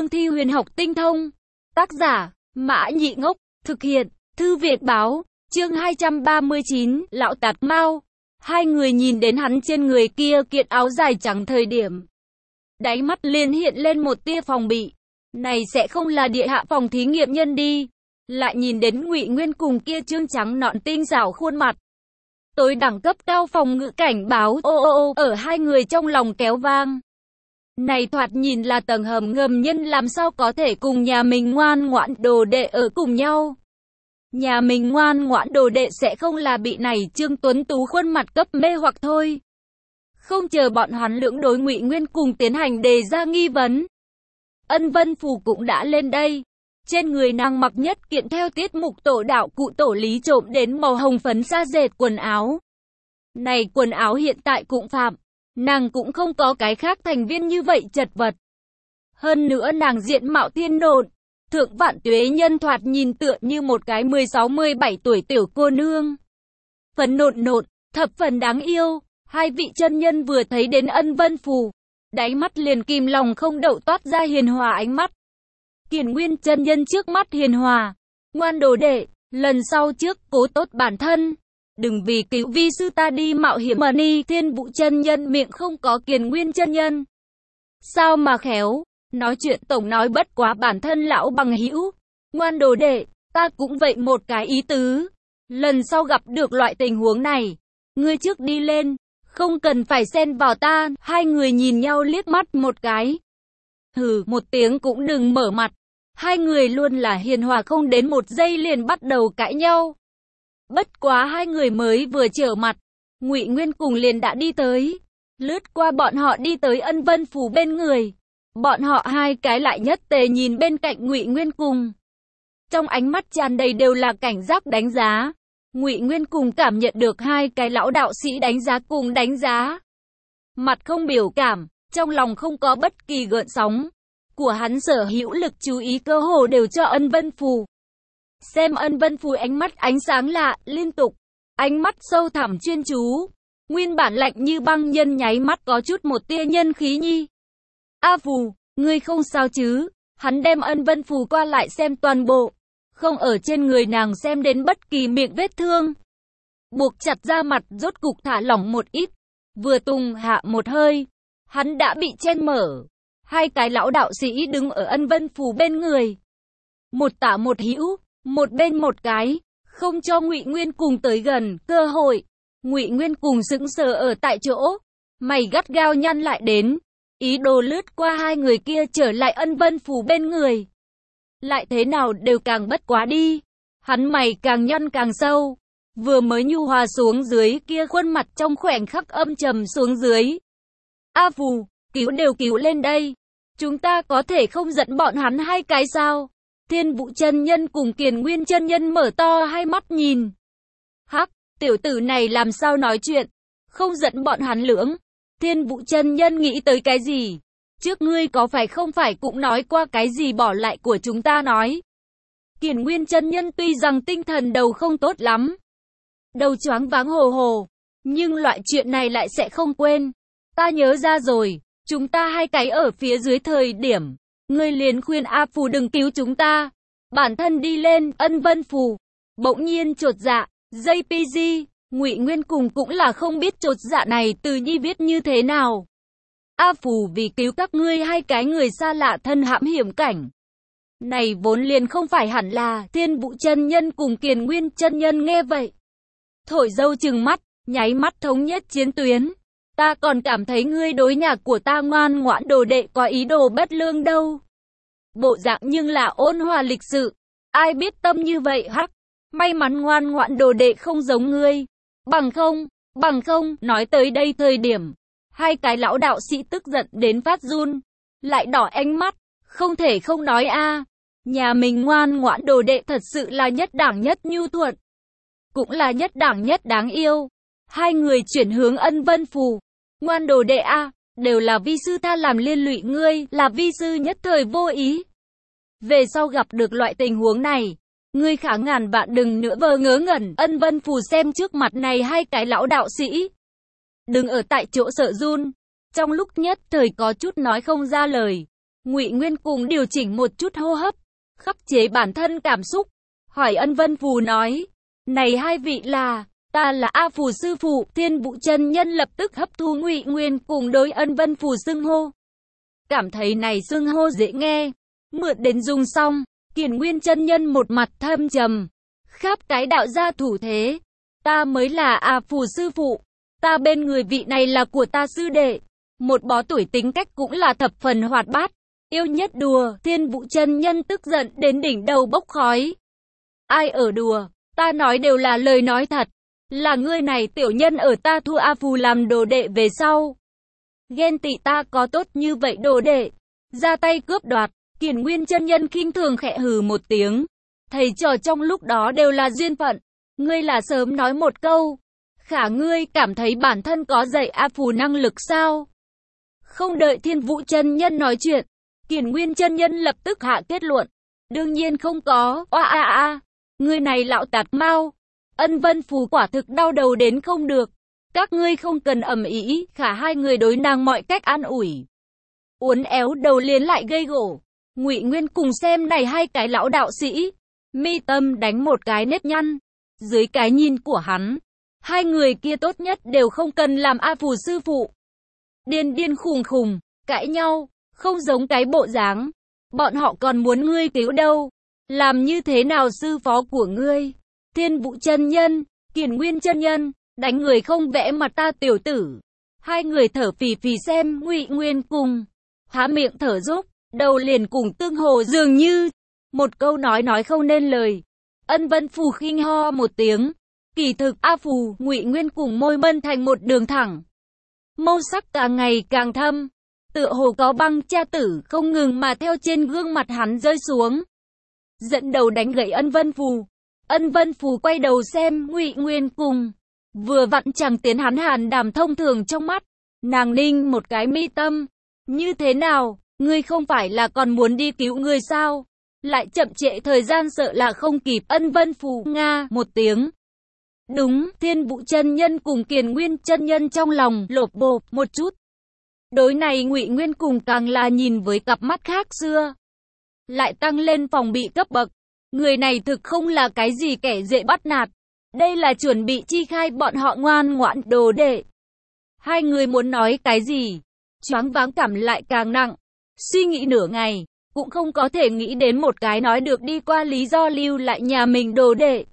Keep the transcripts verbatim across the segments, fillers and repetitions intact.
cương thi huyền học tinh thông. Tác giả, Mã Nhị Ngốc, thực hiện, Thư Việt Báo, chương hai trăm ba mươi chín, Lão Tạt Mao. Hai người nhìn đến hắn trên người kia kiện áo dài trắng thời điểm. Đáy mắt liền hiện lên một tia phòng bị. Này sẽ không là địa hạ phòng thí nghiệm nhân đi. Lại nhìn đến Ngụy Nguyên cùng kia trương trắng nõn tinh xảo khuôn mặt. Tối đẳng cấp cao phòng ngự cảnh báo ô ô ô ở hai người trong lòng kéo vang. Này thoạt nhìn là tầng hầm ngầm nhân làm sao có thể cùng nhà mình ngoan ngoãn đồ đệ ở cùng nhau. Nhà mình ngoan ngoãn đồ đệ sẽ không là bị này Trương Tuấn Tú khuôn mặt cấp mê hoặc thôi. Không chờ bọn hắn lưỡng đối Ngụy Nguyên cùng tiến hành đề ra nghi vấn. Ân Vân Phù cũng đã lên đây. Trên người nàng mặc nhất kiện theo tiết mục tổ đạo cụ tổ lý trộm đến màu hồng phấn sa dệt quần áo. Này quần áo hiện tại cũng phạm. Nàng cũng không có cái khác thành viên như vậy chật vật. Hơn nữa nàng diện mạo thiên nộn. Thượng Vạn Tuế nhân thoạt nhìn tựa như một cái mười sáu mười bảy tuổi tiểu cô nương. Phấn nộn nộn, thập phần đáng yêu. Hai vị chân nhân vừa thấy đến Ân Vân Phù, đáy mắt liền kìm lòng không đậu toát ra hiền hòa ánh mắt. Kiền Nguyên chân nhân trước mắt hiền hòa, ngoan đồ đệ, lần sau trước cố tốt bản thân. Đừng vì cứu vi sư ta đi mạo hiểm mà ni. Thiên Vũ chân nhân miệng không có Kiền Nguyên chân nhân. Sao mà khéo, nói chuyện tổng nói bất quá bản thân lão bằng hữu. Ngoan đồ đệ, ta cũng vậy một cái ý tứ. Lần sau gặp được loại tình huống này, ngươi trước đi lên, không cần phải xen vào ta. Hai người nhìn nhau liếc mắt một cái. Hừ, một tiếng cũng đừng mở mặt. Hai người luôn là hiền hòa không đến một giây liền bắt đầu cãi nhau. Bất quá hai người mới vừa trở mặt, Ngụy Nguyên cùng liền đã đi tới. Lướt qua bọn họ đi tới Ân Vân Phù bên người. Bọn họ hai cái lại nhất tề nhìn bên cạnh Ngụy Nguyên cùng. Trong ánh mắt tràn đầy đều là cảnh giác đánh giá. Ngụy Nguyên cùng cảm nhận được hai cái lão đạo sĩ đánh giá cùng đánh giá. Mặt không biểu cảm, trong lòng không có bất kỳ gợn sóng. Của hắn sở hữu lực chú ý cơ hồ đều cho Ân Vân Phù. Xem Ân Vân Phù ánh mắt ánh sáng lạ, liên tục. Ánh mắt sâu thẳm chuyên chú. Nguyên bản lạnh như băng nhân nháy mắt có chút một tia nhân khí nhi. A Phù, ngươi không sao chứ? Hắn đem Ân Vân Phù qua lại xem toàn bộ. Không ở trên người nàng xem đến bất kỳ miệng vết thương. Buộc chặt ra mặt rốt cục thả lỏng một ít. Vừa tung hạ một hơi. Hắn đã bị chen mở. Hai cái lão đạo sĩ đứng ở Ân Vân Phù bên người. Một tả một hữu, một bên một cái. Không cho Ngụy Nguyên cùng tới gần, cơ hội. Ngụy Nguyên cùng sững sờ ở tại chỗ. Mày gắt gao nhăn lại đến. Ý đồ lướt qua hai người kia trở lại Ân Vân Phù bên người. Lại thế nào đều càng bất quá đi. Hắn mày càng nhăn càng sâu. Vừa mới nhu hòa xuống dưới kia khuôn mặt trong khoảnh khắc âm trầm xuống dưới. A Phù, cứu đều cứu lên đây. Chúng ta có thể không dẫn bọn hắn hai cái sao? Thiên Vũ chân nhân cùng Kiền Nguyên chân nhân mở to hai mắt nhìn. Hắc, tiểu tử này làm sao nói chuyện? Không dẫn bọn hắn lưỡng. Thiên Vũ chân nhân nghĩ tới cái gì? Trước ngươi có phải không phải cũng nói qua cái gì bỏ lại của chúng ta nói? Kiền Nguyên chân nhân tuy rằng tinh thần đầu không tốt lắm. Đầu choáng váng hồ hồ. Nhưng loại chuyện này lại sẽ không quên. Ta nhớ ra rồi. Chúng ta hai cái ở phía dưới thời điểm. Ngươi liền khuyên A Phù đừng cứu chúng ta. Bản thân đi lên. Ân Vân Phù bỗng nhiên chột dạ. gi pê giê. Ngụy Nguyên cùng cũng là không biết chột dạ này từ nhi viết như thế nào. A Phù vì cứu các ngươi hai cái người xa lạ thân hãm hiểm cảnh. Này vốn liền không phải hẳn là. Thiên Vũ chân nhân cùng Kiền Nguyên chân nhân nghe vậy. Thổi dâu trừng mắt, nháy mắt thống nhất chiến tuyến. Ta còn cảm thấy ngươi đối nhà của ta ngoan ngoãn đồ đệ có ý đồ bất lương đâu. Bộ dạng nhưng là ôn hòa lịch sự. Ai biết tâm như vậy hắc. May mắn ngoan ngoãn đồ đệ không giống ngươi. Bằng không, bằng không, nói tới đây thời điểm. Hai cái lão đạo sĩ tức giận đến phát run. Lại đỏ ánh mắt, không thể không nói a. Nhà mình ngoan ngoãn đồ đệ thật sự là nhất đẳng nhất nhu thuận. Cũng là nhất đẳng nhất đáng yêu. Hai người chuyển hướng Ân Vân Phù. Ngoan đồ đệ a, đều là vi sư ta làm liên lụy ngươi, là vi sư nhất thời vô ý. Về sau gặp được loại tình huống này, ngươi khả ngàn vạn đừng nữa vờ ngớ ngẩn. Ân Vân Phù xem trước mặt này hai cái lão đạo sĩ. Đừng ở tại chỗ sợ run. Trong lúc nhất thời có chút nói không ra lời. Ngụy Nguyên cùng điều chỉnh một chút hô hấp, khắc chế bản thân cảm xúc, hỏi Ân Vân Phù nói, này hai vị là, ta là A Phù sư phụ. Thiên Vũ chân nhân lập tức hấp thu Ngụy Nguyên cùng đối Ân Vân Phù xưng hô. Cảm thấy này xưng hô dễ nghe, mượn đến dùng xong, Kiền Nguyên chân nhân một mặt thâm trầm, khắp cái đạo gia thủ thế, ta mới là A Phù sư phụ, ta bên người vị này là của ta sư đệ, một bó tuổi tính cách cũng là thập phần hoạt bát, yêu nhất đùa. Thiên Vũ chân nhân tức giận đến đỉnh đầu bốc khói. Ai ở đùa, ta nói đều là lời nói thật, là ngươi này tiểu nhân ở ta thu A Phù làm đồ đệ về sau. Ghen tị ta có tốt như vậy đồ đệ, ra tay cướp đoạt. Kiền Nguyên chân nhân khinh thường khẽ hừ một tiếng, thầy trò trong lúc đó đều là duyên phận, ngươi là sớm nói một câu, khả ngươi cảm thấy bản thân có dạy A Phù năng lực sao? Không đợi Thiên Vũ chân nhân nói chuyện, Kiền Nguyên chân nhân lập tức hạ kết luận, đương nhiên không có. Oa a a, ngươi này lão tạt mau. Ân Vân Phù quả thực đau đầu đến không được, các ngươi không cần ầm ĩ. Khả hai người đối nàng mọi cách an ủi, uốn éo đầu liền lại gây gổ. Ngụy Nguyên cùng xem này hai cái lão đạo sĩ, mi tâm đánh một cái nếp nhăn. Dưới cái nhìn của hắn, hai người kia tốt nhất đều không cần làm A Phù sư phụ. Điên điên khùng khùng, cãi nhau, không giống cái bộ dáng. Bọn họ còn muốn ngươi cứu đâu. Làm như thế nào sư phó của ngươi? Thiên Vũ chân nhân, Kiền Nguyên chân nhân, đánh người không vẽ mặt ta tiểu tử. Hai người thở phì phì xem Ngụy Nguyên cùng, há miệng thở dốc, đầu liền cùng tương hồ dường như. Một câu nói nói không nên lời. Ân Vân Phù khinh ho một tiếng. Kỳ thực A Phù, Ngụy Nguyên cùng môi mân thành một đường thẳng. Màu sắc càng ngày càng thâm, tựa hồ có băng cha tử không ngừng mà theo trên gương mặt hắn rơi xuống. Dẫn đầu đánh gãy Ân Vân Phù. Ân Vân Phù quay đầu xem Ngụy Nguyên cùng, vừa vặn chẳng tiến hắn hàn đàm thông thường trong mắt. Nàng ninh một cái mi tâm. Như thế nào, ngươi không phải là còn muốn đi cứu người sao? Lại chậm trễ thời gian sợ là không kịp. Ân Vân Phù nga một tiếng. Đúng. Thiên Vũ chân nhân cùng Kiền Nguyên chân nhân trong lòng lột bột một chút. Đối này Ngụy Nguyên cùng càng là nhìn với cặp mắt khác xưa, lại tăng lên phòng bị cấp bậc. Người này thực không là cái gì kẻ dễ bắt nạt, đây là chuẩn bị chi khai bọn họ ngoan ngoãn đồ đệ. Hai người muốn nói cái gì, choáng váng cảm lại càng nặng, suy nghĩ nửa ngày, cũng không có thể nghĩ đến một cái nói được đi qua lý do lưu lại nhà mình đồ đệ.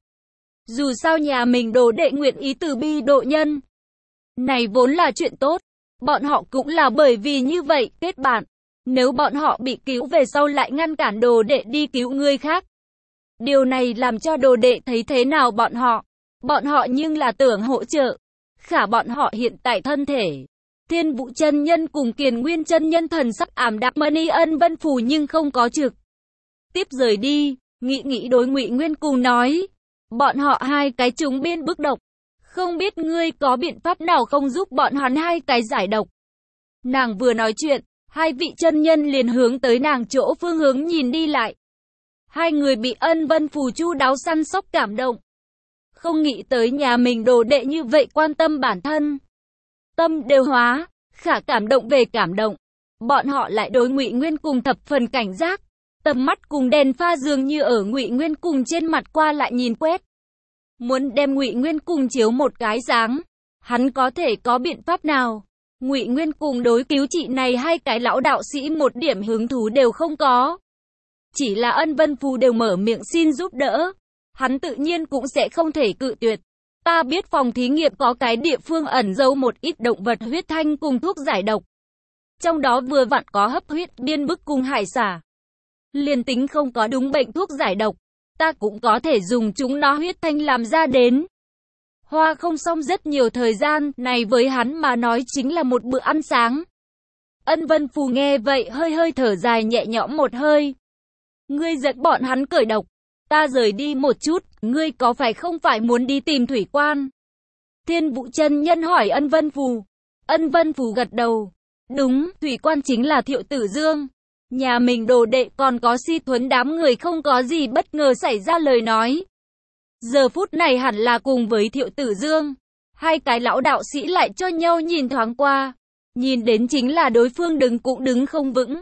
Dù sao nhà mình đồ đệ nguyện ý từ bi độ nhân, này vốn là chuyện tốt, bọn họ cũng là bởi vì như vậy kết bạn. Nếu bọn họ bị cứu về sau lại ngăn cản đồ đệ đi cứu người khác, điều này làm cho đồ đệ thấy thế nào bọn họ? Bọn họ nhưng là tưởng hỗ trợ, khả bọn họ hiện tại thân thể. Thiên Vũ chân nhân cùng Kiền Nguyên chân nhân thần sắc ảm đạm. Mani Ân Vân Phù nhưng không có trực tiếp rời đi, nghĩ nghĩ đối Ngụy Nguyên cùng nói, bọn họ hai cái chúng biên bức độc, không biết ngươi có biện pháp nào không giúp bọn hắn hai cái giải độc. Nàng vừa nói chuyện, hai vị chân nhân liền hướng tới nàng chỗ phương hướng nhìn đi lại. Hai người bị Ân Vân Phù chu đáo săn sóc cảm động. Không nghĩ tới nhà mình đồ đệ như vậy quan tâm bản thân. Tâm đều hóa, khả cảm động về cảm động. Bọn họ lại đối Ngụy Nguyên cùng thập phần cảnh giác. Tầm mắt cùng đèn pha dường như ở Ngụy Nguyên cùng trên mặt qua lại nhìn quét. Muốn đem Ngụy Nguyên cùng chiếu một cái dáng. Hắn có thể có biện pháp nào? Ngụy Nguyên cùng đối cứu trị này hai cái lão đạo sĩ một điểm hứng thú đều không có. Chỉ là Ân Vân Phù đều mở miệng xin giúp đỡ, hắn tự nhiên cũng sẽ không thể cự tuyệt. Ta biết phòng thí nghiệm có cái địa phương ẩn giấu một ít động vật huyết thanh cùng thuốc giải độc. Trong đó vừa vặn có hấp huyết biên bức cùng hải xả. Liên tính không có đúng bệnh thuốc giải độc, ta cũng có thể dùng chúng nó huyết thanh làm ra đến. Hoa không xong rất nhiều thời gian, này với hắn mà nói chính là một bữa ăn sáng. Ân Vân Phù nghe vậy hơi hơi thở dài nhẹ nhõm một hơi. Ngươi dẫn bọn hắn cởi độc, ta rời đi một chút, ngươi có phải không phải muốn đi tìm thủy quan? Thiên Vũ chân nhân hỏi Ân Vân Phù. Ân Vân Phù gật đầu. Đúng, thủy quan chính là Thiệu Tử Dương. Nhà mình đồ đệ còn có Si Thuấn đám người không có gì bất ngờ xảy ra lời nói. Giờ phút này hẳn là cùng với Thiệu Tử Dương. Hai cái lão đạo sĩ lại cho nhau nhìn thoáng qua. Nhìn đến chính là đối phương đứng cũng đứng không vững.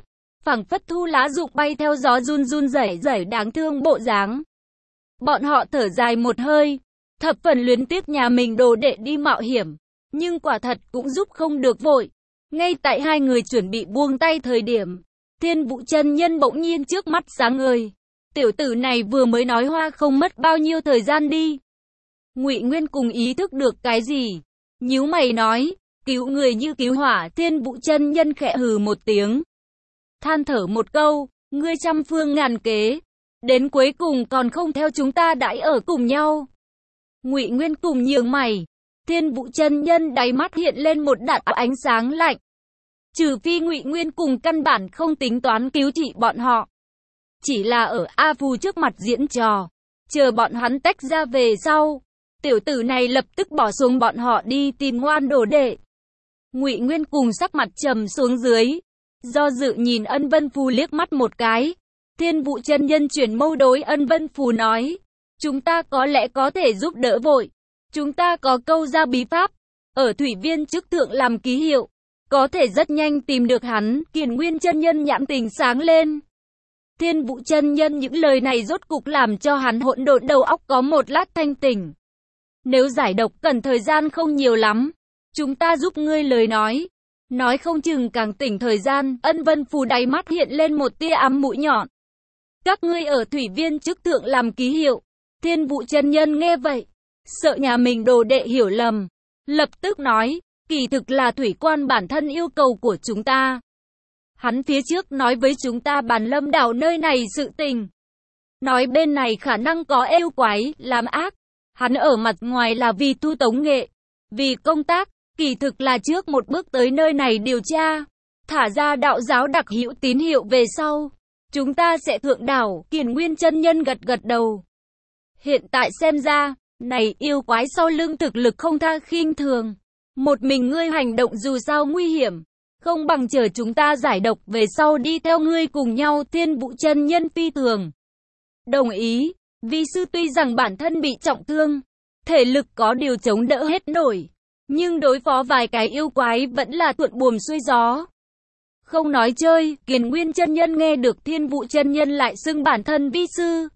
phảng phất thu lá rụng bay theo gió run run rẩy rẩy đáng thương bộ dáng. Bọn họ thở dài một hơi, thập phần luyến tiếc nhà mình đồ đệ đi mạo hiểm, nhưng quả thật cũng giúp không được vội. Ngay tại hai người chuẩn bị buông tay thời điểm, Thiên Vũ chân nhân bỗng nhiên trước mắt sáng ngời. Tiểu tử này vừa mới nói hoa không mất bao nhiêu thời gian đi. Ngụy Nguyên cùng ý thức được cái gì, nhíu mày nói, cứu người như cứu hỏa. Thiên Vũ chân nhân khẽ hừ một tiếng, than thở một câu, ngươi trăm phương ngàn kế, đến cuối cùng còn không theo chúng ta đãi ở cùng nhau. Ngụy Nguyên cùng nhướng mày, Thiên Vũ chân nhân đáy mắt hiện lên một đạo ánh sáng lạnh. Trừ phi Ngụy Nguyên cùng căn bản không tính toán cứu trị bọn họ, chỉ là ở A Phù trước mặt diễn trò, chờ bọn hắn tách ra về sau, tiểu tử này lập tức bỏ xuống bọn họ đi tìm ngoan đồ đệ. Ngụy Nguyên cùng sắc mặt trầm xuống dưới, do dự nhìn Ân Vân Phù liếc mắt một cái. Thiên Vũ chân nhân chuyển mâu đối Ân Vân Phù nói, chúng ta có lẽ có thể giúp đỡ vội. Chúng ta có câu gia bí pháp, ở thủy viên chức thượng làm ký hiệu, có thể rất nhanh tìm được hắn. Kiền Nguyên chân nhân nhãn tình sáng lên. Thiên Vũ chân nhân những lời này rốt cục làm cho hắn hỗn độn đầu óc có một lát thanh tỉnh. Nếu giải độc cần thời gian không nhiều lắm, chúng ta giúp ngươi lời nói. Nói không chừng càng tỉnh thời gian. Ân Vân Phù đáy mắt hiện lên một tia ám mũi nhọn. Các ngươi ở thủy viên chức thượng làm ký hiệu. Thiên Vũ chân nhân nghe vậy, sợ nhà mình đồ đệ hiểu lầm, lập tức nói, kỳ thực là thủy quan bản thân yêu cầu của chúng ta. Hắn phía trước nói với chúng ta bàn Lâm đảo nơi này sự tình, nói bên này khả năng có yêu quái làm ác. Hắn ở mặt ngoài là vì thu tống nghệ, vì công tác, kỳ thực là trước một bước tới nơi này điều tra, thả ra đạo giáo đặc hữu tín hiệu về sau, chúng ta sẽ thượng đảo. Kiền Nguyên chân nhân gật gật đầu. Hiện tại xem ra, này yêu quái sau lưng thực lực không tha khinh thường. Một mình ngươi hành động dù sao nguy hiểm, không bằng chờ chúng ta giải độc về sau đi theo ngươi cùng nhau. Thiên Vũ chân nhân phi thường đồng ý. Vi sư tuy rằng bản thân bị trọng thương, thể lực có điều chống đỡ hết nổi, nhưng đối phó vài cái yêu quái vẫn là thuận buồm xuôi gió. Không nói chơi. Kiền Nguyên chân nhân nghe được Thiên Vũ chân nhân lại xưng bản thân vi sư,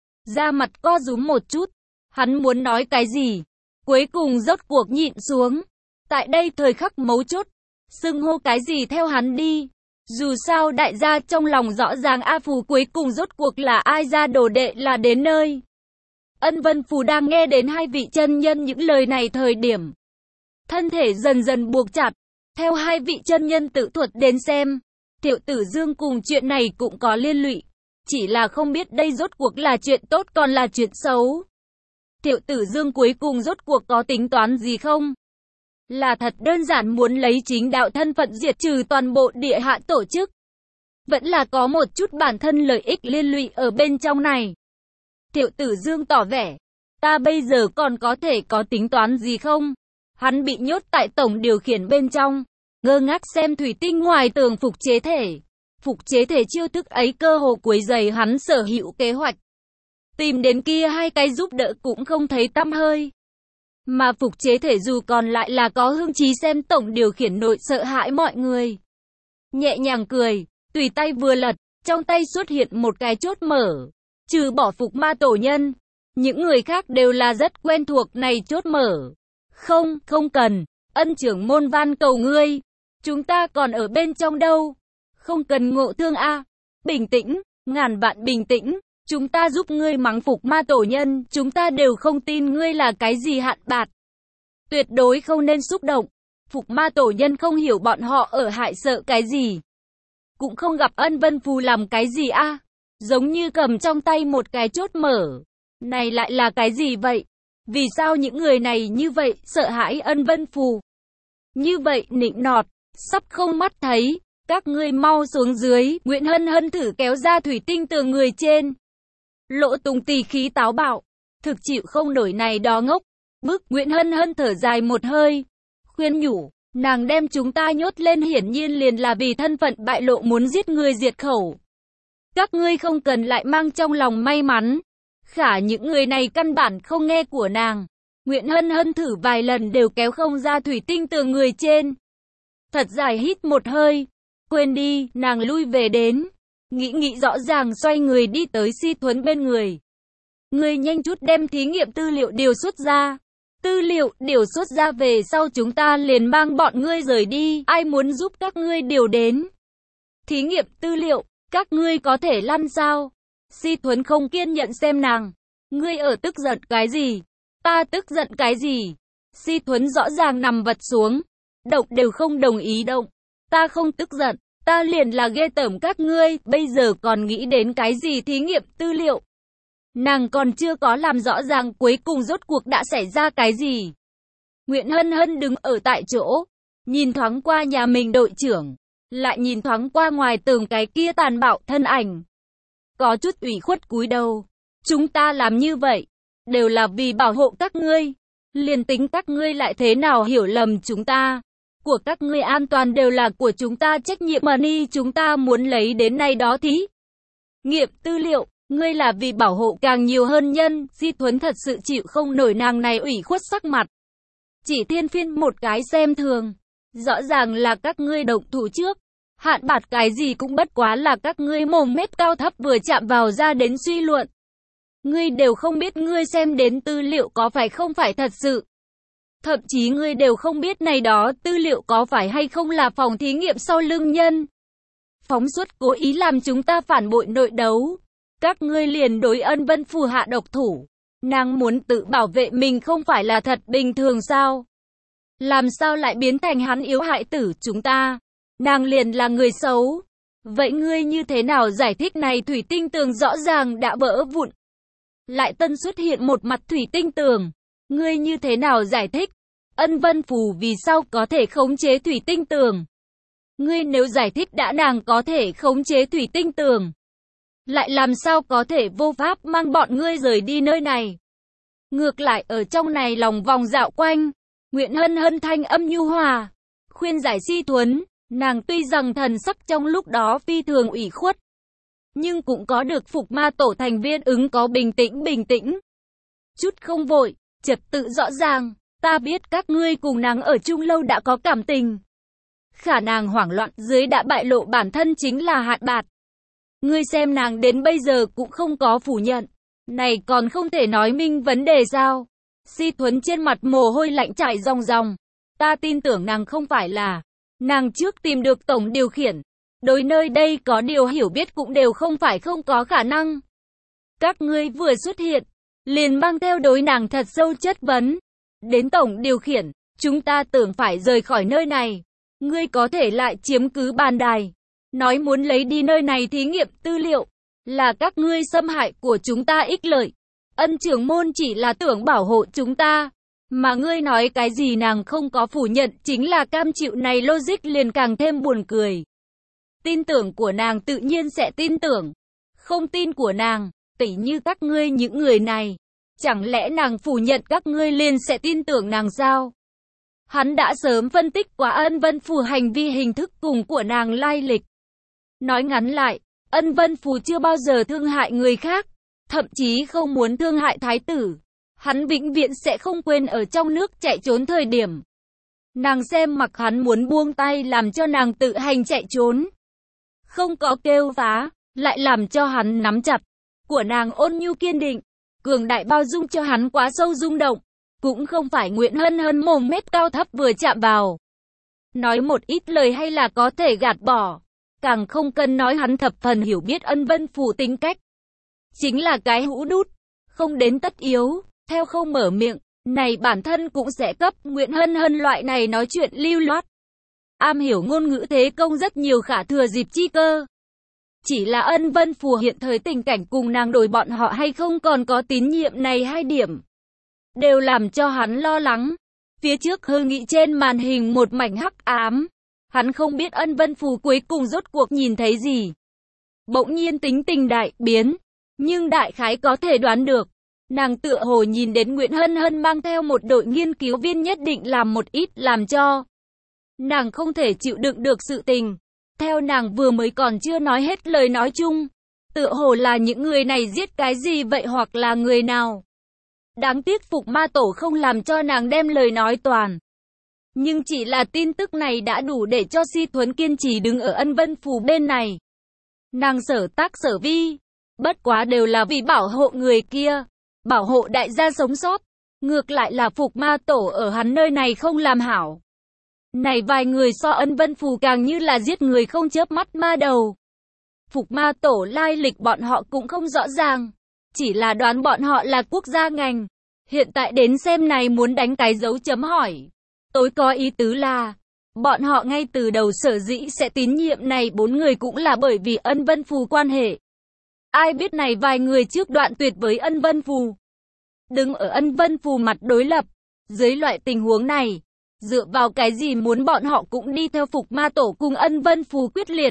da mặt co rúm một chút. Hắn muốn nói cái gì, cuối cùng rốt cuộc nhịn xuống. Tại đây thời khắc mấu chốt, xưng hô cái gì theo hắn đi. Dù sao đại gia trong lòng rõ ràng A Phù cuối cùng rốt cuộc là ai, ra đồ đệ là đến nơi. Ân Vân Phù đang nghe đến hai vị chân nhân những lời này thời điểm, thân thể dần dần buộc chặt. Theo hai vị chân nhân tự thuật đến xem, Tiểu Tử Dương cùng chuyện này cũng có liên lụy, chỉ là không biết đây rốt cuộc là chuyện tốt còn là chuyện xấu. Tiểu Tử Dương cuối cùng rốt cuộc có tính toán gì không? Là thật đơn giản muốn lấy chính đạo thân phận diệt trừ toàn bộ địa hạ tổ chức, vẫn là có một chút bản thân lợi ích liên lụy ở bên trong này? Tiểu Tử Dương tỏ vẻ, ta bây giờ còn có thể có tính toán gì không? Hắn bị nhốt tại tổng điều khiển bên trong, ngơ ngác xem thủy tinh ngoài tường phục chế thể. Phục chế thể chiêu thức ấy cơ hồ quấy rầy hắn sở hữu kế hoạch. Tìm đến kia hai cái giúp đỡ cũng không thấy tăm hơi. Mà phục chế thể dù còn lại là có hương trí xem tổng điều khiển nội sợ hãi mọi người. Nhẹ nhàng cười, tùy tay vừa lật, trong tay xuất hiện một cái chốt mở. Trừ bỏ Phục Ma tổ nhân, những người khác đều là rất quen thuộc này chốt mở. Không, không cần, Ân trưởng môn van cầu ngươi, chúng ta còn ở bên trong đâu. Không cần ngộ thương a. Bình tĩnh, ngàn vạn bình tĩnh. Chúng ta giúp ngươi mắng Phục Ma tổ nhân, chúng ta đều không tin ngươi là cái gì hạn bạt. Tuyệt đối không nên xúc động. Phục Ma tổ nhân không hiểu bọn họ ở hại sợ cái gì. Cũng không gặp Ân Vân Phù làm cái gì a. Giống như cầm trong tay một cái chốt mở. Này lại là cái gì vậy? Vì sao những người này như vậy sợ hãi Ân Vân Phù? Như vậy nịnh nọt, sắp không mắt thấy. Các ngươi mau xuống dưới. Nguyễn Hân Hân thử kéo ra thủy tinh từ người trên. Lỗ Tùng tỳ khí táo bạo, thực chịu không nổi này đó ngốc. Bức Nguyễn Hân Hân thở dài một hơi, khuyên nhủ, nàng đem chúng ta nhốt lên hiển nhiên liền là vì thân phận bại lộ muốn giết người diệt khẩu. Các ngươi không cần lại mang trong lòng may mắn. Khả những người này căn bản không nghe của nàng. Nguyễn Hân Hân thử vài lần đều kéo không ra thủy tinh từ người trên. Thật dài hít một hơi, Quên đi, nàng lui về đến. Nghĩ nghĩ rõ ràng xoay người đi tới Si Thuấn bên người. Ngươi nhanh chút đem thí nghiệm tư liệu điều xuất ra. Tư liệu điều xuất ra về sau chúng ta liền mang bọn ngươi rời đi. Ai muốn giúp các ngươi điều đến? Thí nghiệm tư liệu, các ngươi có thể lăn sao? Si Thuấn không kiên nhẫn xem nàng. Ngươi ở tức giận cái gì? Ta tức giận cái gì? Si Thuấn rõ ràng nằm vật xuống. Động đều không đồng ý động. Ta không tức giận, ta liền là ghê tởm các ngươi, bây giờ còn nghĩ đến cái gì thí nghiệm tư liệu? Nàng còn chưa có làm rõ ràng cuối cùng rốt cuộc đã xảy ra cái gì. Nguyễn Hân Hân đứng ở tại chỗ, nhìn thoáng qua nhà mình đội trưởng, lại nhìn thoáng qua ngoài tường cái kia tàn bạo thân ảnh. Có chút ủy khuất cúi đầu. Chúng ta làm như vậy, đều là vì bảo hộ các ngươi. Liền tính các ngươi lại thế nào hiểu lầm chúng ta. Của các ngươi an toàn đều là của chúng ta trách nhiệm mà ni chúng ta muốn lấy đến nay đó thí. Nghiệm tư liệu, ngươi là vì bảo hộ càng nhiều hơn nhân. Di Thuấn thật sự chịu không nổi nàng này ủy khuất sắc mặt. Chỉ Thiên Phiên một cái xem thường. Rõ ràng là các ngươi động thủ trước. Hạn bạt cái gì cũng bất quá là các ngươi mồm mép cao thấp vừa chạm vào ra đến suy luận. Ngươi đều không biết ngươi xem đến tư liệu có phải không phải thật sự. Thậm chí ngươi đều không biết này đó tư liệu có phải hay không là phòng thí nghiệm sau lưng nhân. Phóng xuất cố ý làm chúng ta phản bội nội đấu. Các ngươi liền đối Ân Vân Phù hạ độc thủ. Nàng muốn tự bảo vệ mình không phải là thật bình thường sao? Làm sao lại biến thành hắn yếu hại tử chúng ta? Nàng liền là người xấu. Vậy ngươi như thế nào giải thích này thủy tinh tường rõ ràng đã vỡ vụn? Lại tân xuất hiện một mặt thủy tinh tường. Ngươi như thế nào giải thích? Ân Vân Phù vì sao có thể khống chế thủy tinh tường? Ngươi nếu giải thích đã nàng có thể khống chế thủy tinh tường, lại làm sao có thể vô pháp mang bọn ngươi rời đi nơi này? Ngược lại ở trong này lòng vòng dạo quanh, Nguyễn Hân Hân thanh âm nhu hòa, khuyên giải Si Thuấn, nàng tuy rằng thần sắc trong lúc đó phi thường ủy khuất, nhưng cũng có được phục ma tổ thành viên ứng có bình tĩnh bình tĩnh. Chút không vội, trật tự rõ ràng, ta biết các ngươi cùng nàng ở chung lâu đã có cảm tình. Khả nàng hoảng loạn dưới đã bại lộ bản thân chính là Hạn Bạt. Ngươi xem nàng đến bây giờ cũng không có phủ nhận. Này còn không thể nói minh vấn đề sao? Si Thuấn trên mặt mồ hôi lạnh chảy ròng ròng. Ta tin tưởng nàng không phải là. Nàng trước tìm được tổng điều khiển. Đối nơi đây có điều hiểu biết cũng đều không phải không có khả năng. Các ngươi vừa xuất hiện, liền mang theo đối nàng thật sâu chất vấn. Đến tổng điều khiển, chúng ta tưởng phải rời khỏi nơi này. Ngươi có thể lại chiếm cứ bàn đài. Nói muốn lấy đi nơi này thí nghiệm tư liệu. Là các ngươi xâm hại của chúng ta ích lợi. Ân trưởng môn chỉ là tưởng bảo hộ chúng ta. Mà ngươi nói cái gì nàng không có phủ nhận chính là cam chịu này logic liền càng thêm buồn cười. Tin tưởng của nàng tự nhiên sẽ tin tưởng. Không tin của nàng, tỉ như các ngươi những người này. Chẳng lẽ nàng phủ nhận các ngươi liền sẽ tin tưởng nàng sao? Hắn đã sớm phân tích qua Ân Vân Phù hành vi hình thức cùng của nàng lai lịch. Nói ngắn lại, Ân Vân Phù chưa bao giờ thương hại người khác, thậm chí không muốn thương hại thái tử. Hắn vĩnh viễn sẽ không quên ở trong nước chạy trốn thời điểm. Nàng xem mặc hắn muốn buông tay làm cho nàng tự hành chạy trốn. Không có kêu phá, lại làm cho hắn nắm chặt. Của nàng ôn nhu kiên định, cường đại bao dung cho hắn quá sâu rung động. Cũng không phải Nguyễn Hân Hân mồm mép cao thấp vừa chạm vào. Nói một ít lời hay là có thể gạt bỏ. Càng không cần nói hắn thập phần hiểu biết Ân Vân Phù tính cách. Chính là cái hũ đút, không đến tất yếu, theo không mở miệng, này bản thân cũng sẽ cấp Nguyễn Hân Hân loại này nói chuyện lưu loát. Am hiểu ngôn ngữ thế công rất nhiều khả thừa dịp chi cơ. Chỉ là Ân Vân Phù hiện thời tình cảnh cùng nàng đổi bọn họ hay không còn có tín nhiệm này hai điểm. Đều làm cho hắn lo lắng. Phía trước hư nghị trên màn hình một mảnh hắc ám. Hắn không biết Ân Vân Phù cuối cùng rốt cuộc nhìn thấy gì. Bỗng nhiên tính tình đại biến. Nhưng đại khái có thể đoán được. Nàng tựa hồ nhìn đến Nguyễn Hân Hân mang theo một đội nghiên cứu viên nhất định làm một ít làm cho. Nàng không thể chịu đựng được sự tình. Theo nàng vừa mới còn chưa nói hết lời nói chung. Tựa hồ là những người này giết cái gì vậy hoặc là người nào. Đáng tiếc Phục Ma Tổ không làm cho nàng đem lời nói toàn. Nhưng chỉ là tin tức này đã đủ để cho Si Thuấn kiên trì đứng ở Ân Vân Phù bên này. Nàng Sở Tác Sở Vi, bất quá đều là vì bảo hộ người kia, bảo hộ đại gia sống sót. Ngược lại là Phục Ma Tổ ở hắn nơi này không làm hảo. Này vài người so Ân Vân Phù càng như là giết người không chớp mắt ma đầu. Phục Ma Tổ lai lịch bọn họ cũng không rõ ràng, chỉ là đoán bọn họ là quốc gia ngành. Hiện tại đến xem này muốn đánh cái dấu chấm hỏi. Tối có ý tứ là, bọn họ ngay từ đầu sở dĩ sẽ tín nhiệm này bốn người cũng là bởi vì Ân Vân Phù quan hệ. Ai biết này vài người trước đoạn tuyệt với Ân Vân Phù. Đứng ở Ân Vân Phù mặt đối lập. Dưới loại tình huống này, dựa vào cái gì muốn bọn họ cũng đi theo Phục Ma Tổ cùng Ân Vân Phù quyết liệt.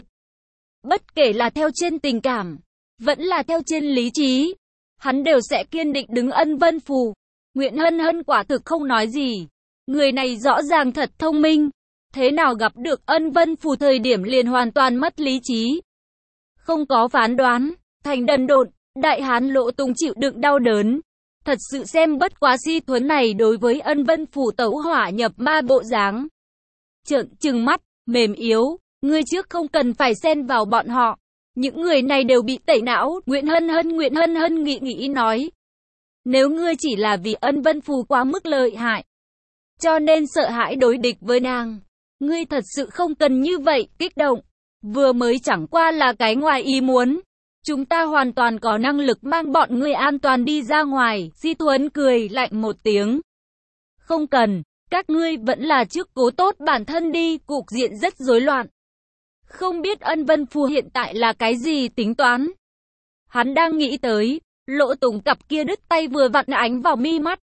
Bất kể là theo trên tình cảm, vẫn là theo trên lý trí, hắn đều sẽ kiên định đứng Ân Vân Phù. Nguyễn Hân Hân quả thực không nói gì. Người này rõ ràng thật thông minh. Thế nào gặp được Ân Vân Phù thời điểm liền hoàn toàn mất lý trí. Không có phán đoán, thành đần độn, đại hán Lộ Tùng chịu đựng đau đớn. Thật sự xem bất quá Si Thuấn này đối với Ân Vân Phù tấu hỏa nhập ma bộ dáng. Trợn trừng mắt, mềm yếu, ngươi trước không cần phải xen vào bọn họ. Những người này đều bị tẩy não, Nguyễn Hân Hân Nguyễn Hân Hân nghĩ nghĩ nói. Nếu ngươi chỉ là vì Ân Vân Phù quá mức lợi hại, cho nên sợ hãi đối địch với nàng, ngươi thật sự không cần như vậy, kích động. Vừa mới chẳng qua là cái ngoài ý muốn. Chúng ta hoàn toàn có năng lực mang bọn ngươi an toàn đi ra ngoài. Si Thuấn cười lạnh một tiếng. Không cần, các ngươi vẫn là trước cố tốt bản thân đi, cục diện rất rối loạn. Không biết Ân Vân Phù hiện tại là cái gì tính toán. Hắn đang nghĩ tới, Lộ Tùng cặp kia đứt tay vừa vặn ánh vào mi mắt,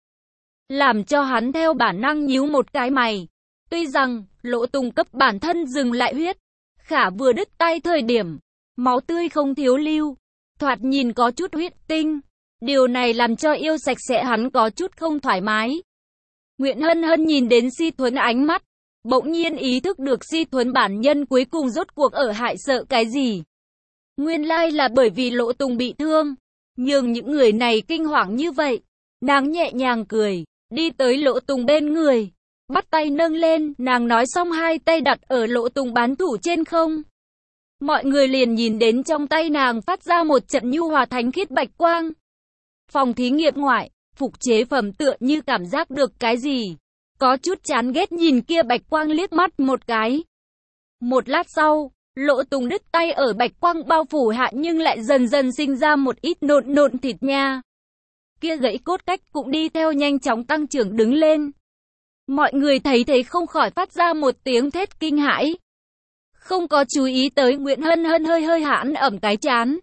làm cho hắn theo bản năng nhíu một cái mày. Tuy rằng, Lộ Tùng cấp bản thân dừng lại huyết, khả vừa đứt tay thời điểm, máu tươi không thiếu lưu, thoạt nhìn có chút huyết tinh. Điều này làm cho yêu sạch sẽ hắn có chút không thoải mái. Nguyễn Hân Hân nhìn đến Si Thuấn ánh mắt, bỗng nhiên ý thức được Si Thuấn bản nhân cuối cùng rốt cuộc ở hại sợ cái gì. Nguyên lai là bởi vì Lộ Tùng bị thương, nhưng những người này kinh hoàng như vậy. Nàng nhẹ nhàng cười, đi tới Lộ Tùng bên người, bắt tay nâng lên, nàng nói xong hai tay đặt ở Lộ Tùng bán thủ trên không. Mọi người liền nhìn đến trong tay nàng phát ra một trận nhu hòa thánh khiết bạch quang. Phòng thí nghiệm ngoại, Phục Chế Phẩm tựa như cảm giác được cái gì, có chút chán ghét nhìn kia bạch quang liếc mắt một cái. Một lát sau, Lộ Tùng đứt tay ở bạch quang bao phủ hạ nhưng lại dần dần sinh ra một ít nộn nộn thịt nha. Kia gãy cốt cách cũng đi theo nhanh chóng tăng trưởng đứng lên. Mọi người thấy thế không khỏi phát ra một tiếng thét kinh hãi. Không có chú ý tới Nguyễn Hân Hân hơi hơi hãn ẩm cái chán.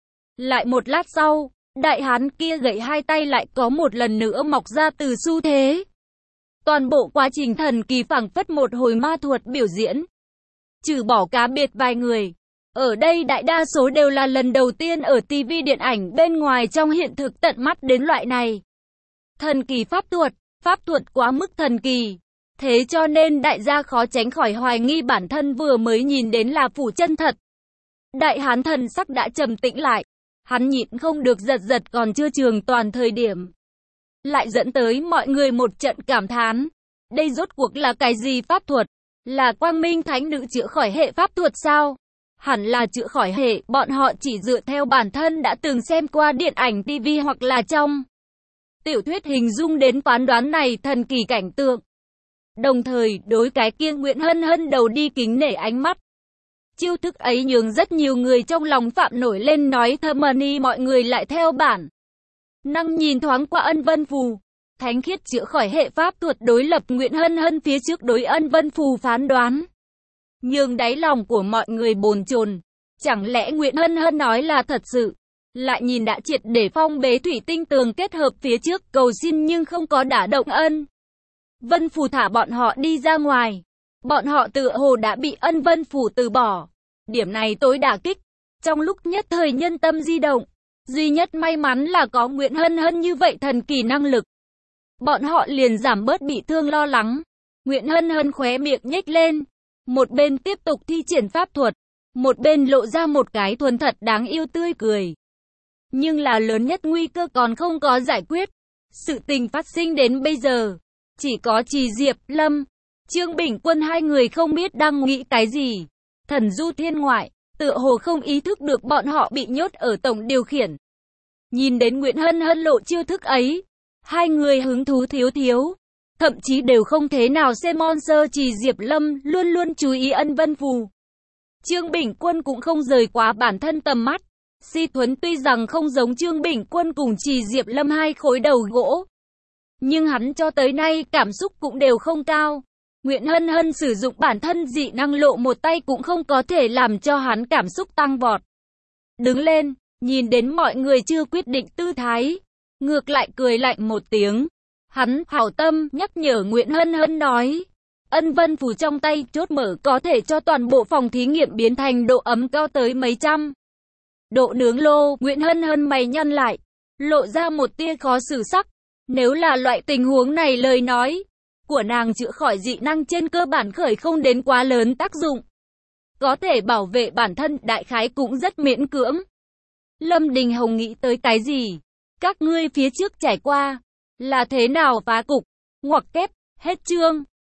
Lại một lát sau, đại hán kia gãy hai tay lại có một lần nữa mọc ra từ xu thế. Toàn bộ quá trình thần kỳ phảng phất một hồi ma thuật biểu diễn. Trừ bỏ cá biệt vài người, ở đây đại đa số đều là lần đầu tiên ở ti vi điện ảnh bên ngoài trong hiện thực tận mắt đến loại này. Thần kỳ pháp thuật, pháp thuật quá mức thần kỳ. Thế cho nên đại gia khó tránh khỏi hoài nghi bản thân vừa mới nhìn đến là phủ chân thật. Đại hán thần sắc đã trầm tĩnh lại. Hắn nhịn không được giật giật còn chưa trường toàn thời điểm. Lại dẫn tới mọi người một trận cảm thán. Đây rốt cuộc là cái gì pháp thuật? Là Quang Minh Thánh Nữ chữa khỏi hệ pháp thuật sao? Hẳn là chữa khỏi hệ, bọn họ chỉ dựa theo bản thân đã từng xem qua điện ảnh ti vi hoặc là trong tiểu thuyết hình dung đến phán đoán này thần kỳ cảnh tượng. Đồng thời, đối cái kia Nguyễn Hân Hân đầu đi kính nể ánh mắt. Chiêu thức ấy nhường rất nhiều người trong lòng phạm nổi lên nói thầm ni mọi người lại theo bản năng nhìn thoáng qua Ân Vân Phù. Thánh khiết chữa khỏi hệ pháp thuật đối lập Nguyễn Hân Hân phía trước đối Ân Vân Phù phán đoán. Nhưng đáy lòng của mọi người bồn chồn, chẳng lẽ Nguyễn Hân Hân nói là thật sự? Lại nhìn đã triệt để phong bế thủy tinh tường kết hợp phía trước cầu xin nhưng không có đả động Ân Vân Phù thả bọn họ đi ra ngoài. Bọn họ tựa hồ đã bị Ân Vân Phù từ bỏ. Điểm này tối đả kích. Trong lúc nhất thời nhân tâm di động, duy nhất may mắn là có Nguyễn Hân Hân như vậy thần kỳ năng lực. Bọn họ liền giảm bớt bị thương lo lắng. Nguyễn Hân Hân khóe miệng nhếch lên. Một bên tiếp tục thi triển pháp thuật. Một bên lộ ra một cái thuần thật đáng yêu tươi cười. Nhưng là lớn nhất nguy cơ còn không có giải quyết. Sự tình phát sinh đến bây giờ. Chỉ có Trì Diệp, Lâm, Trương Bình Quân hai người không biết đang nghĩ cái gì. Thần du thiên ngoại, tựa hồ không ý thức được bọn họ bị nhốt ở tổng điều khiển. Nhìn đến Nguyễn Hân Hân lộ chiêu thức ấy, hai người hứng thú thiếu thiếu. Thậm chí đều không thế nào xem Monster Trì Diệp Lâm, luôn luôn chú ý Ân Vân Phù. Trương Bình Quân cũng không rời quá bản thân tầm mắt. Si Thuấn tuy rằng không giống Trương Bình Quân cùng Trì Diệp Lâm hai khối đầu gỗ, nhưng hắn cho tới nay cảm xúc cũng đều không cao. Nguyễn Hân Hân sử dụng bản thân dị năng lộ một tay cũng không có thể làm cho hắn cảm xúc tăng vọt. Đứng lên, nhìn đến mọi người chưa quyết định tư thái, ngược lại cười lạnh một tiếng. Hắn hảo tâm nhắc nhở Nguyễn Hân Hân nói, Ân Vân Phù trong tay chốt mở có thể cho toàn bộ phòng thí nghiệm biến thành độ ấm cao tới mấy trăm độ nướng lô. Nguyễn Hân Hân mày nhăn lại, lộ ra một tia khó xử sắc. Nếu là loại tình huống này lời nói của nàng chữa khỏi dị năng trên cơ bản khởi không đến quá lớn tác dụng. Có thể bảo vệ bản thân đại khái cũng rất miễn cưỡng. Lâm Đình Hồng nghĩ tới cái gì? Các ngươi phía trước trải qua là thế nào phá cục? Ngoặc kép, hết chương.